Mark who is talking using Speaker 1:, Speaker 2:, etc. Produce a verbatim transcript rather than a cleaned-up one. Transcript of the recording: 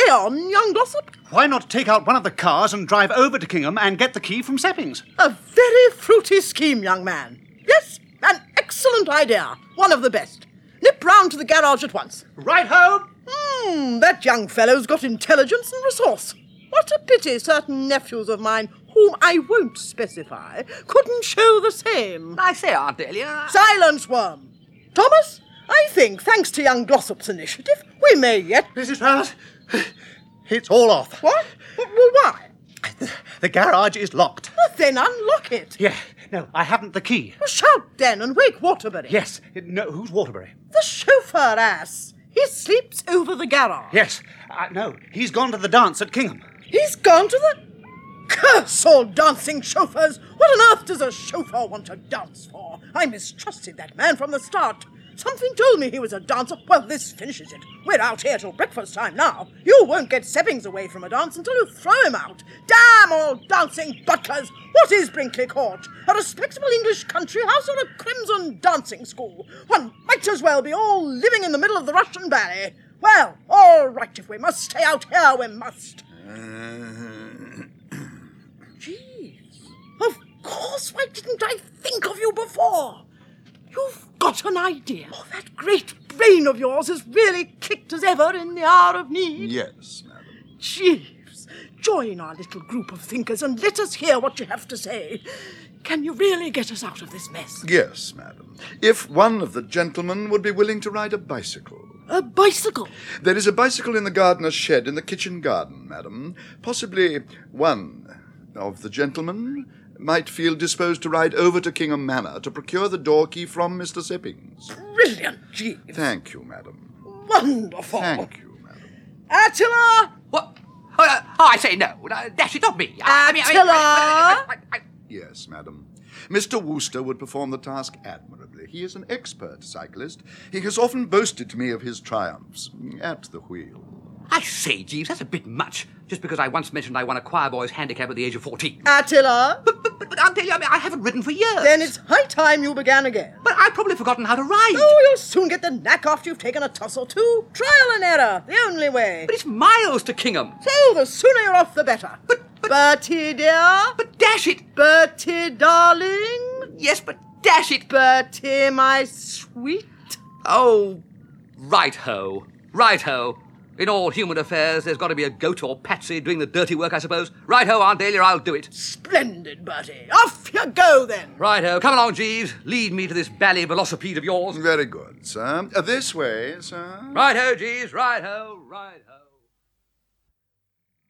Speaker 1: Say on, young Glossop.
Speaker 2: Why not take out one of the cars and drive over to Kingham and get the key from Seppings?
Speaker 1: A very fruity scheme, young man. Yes, an excellent idea. One of the best. Nip round to the garage at once.
Speaker 2: Right home.
Speaker 1: Hmm, that young fellow's got intelligence and resource. What a pity certain nephews of mine, whom I won't specify, couldn't show the same.
Speaker 3: I say, Aunt Dahlia.
Speaker 1: Silence, Worm. Thomas, I think, thanks to young Glossop's initiative, we may yet...
Speaker 2: Missus Powers, it's all off.
Speaker 1: What? Well, why?
Speaker 2: The, the garage is locked.
Speaker 1: Well, then unlock it.
Speaker 2: Yeah, no, I haven't the key.
Speaker 1: Well, shout then and wake Waterbury.
Speaker 2: Yes, no, who's Waterbury?
Speaker 1: The chauffeur ass. He sleeps over the garage.
Speaker 2: Yes, uh, no, he's gone to the dance at Kingham.
Speaker 1: He's gone to the... Curse all dancing chauffeurs! What on earth does a chauffeur want to dance for? I mistrusted that man from the start. Something told me he was a dancer. Well, this finishes it. We're out here till breakfast time now. You won't get Seppings away from a dance until you throw him out. Damn all dancing butlers! What is Brinkley Court? A respectable English country house or a crimson dancing school? One might as well be all living in the middle of the Russian Valley. Well, all right, if we must stay out here, we must. Jeeves, of course, why didn't I think of you before? You've got an idea. Oh, that great brain of yours is really kicked as ever in the hour of need.
Speaker 4: Yes, madam.
Speaker 1: Jeeves, join our little group of thinkers and let us hear what you have to say. Can you really get us out of this mess?
Speaker 4: Yes, madam. If one of the gentlemen would be willing to ride a bicycle.
Speaker 1: A bicycle?
Speaker 4: There is a bicycle in the gardener's shed in the kitchen garden, madam. Possibly one of the gentlemen might feel disposed to ride over to Kingham Manor to procure the door key from Mister Seppings.
Speaker 1: Brilliant, Jeeves.
Speaker 4: Thank you, madam.
Speaker 1: Wonderful.
Speaker 4: Thank you, madam.
Speaker 1: Attila!
Speaker 3: What? Oh, uh, oh, I say no. Uh, dash it, not me. I mean, I mean,
Speaker 1: Attila!
Speaker 3: I- I- I- I-
Speaker 4: Yes, madam. Mister Wooster would perform the task admirably. He is an expert cyclist. He has often boasted to me of his triumphs at the wheel.
Speaker 3: I say, Jeeves, that's a bit much. Just because I once mentioned I won a choir boy's handicap at the age of fourteen.
Speaker 1: Attila!
Speaker 3: But, but, but, but Aunt Dahlia, I mean, I haven't ridden for years.
Speaker 1: Then it's high time you began again.
Speaker 3: But I've probably forgotten how to ride.
Speaker 1: Oh, you'll soon get the knack after you've taken a toss or two. Trial and error, the only way.
Speaker 3: But it's miles to Kingham.
Speaker 1: So the sooner you're off, the better.
Speaker 3: But, but,
Speaker 1: Bertie, dear.
Speaker 3: but dash it.
Speaker 1: Bertie, darling.
Speaker 3: Yes, but dash it.
Speaker 1: Bertie, my sweet.
Speaker 3: Oh, right-ho. Right-ho. In all human affairs, there's got to be a goat or patsy doing the dirty work, I suppose. Right-ho, Aunt Dahlia, I'll do it.
Speaker 1: Splendid, Bertie. Off you go, then.
Speaker 3: Right-ho. Come along, Jeeves. Lead me to this bally velocipede of yours.
Speaker 4: Very good, sir. Uh, this way, sir.
Speaker 3: Right-ho, Jeeves. Right-ho. Right-ho.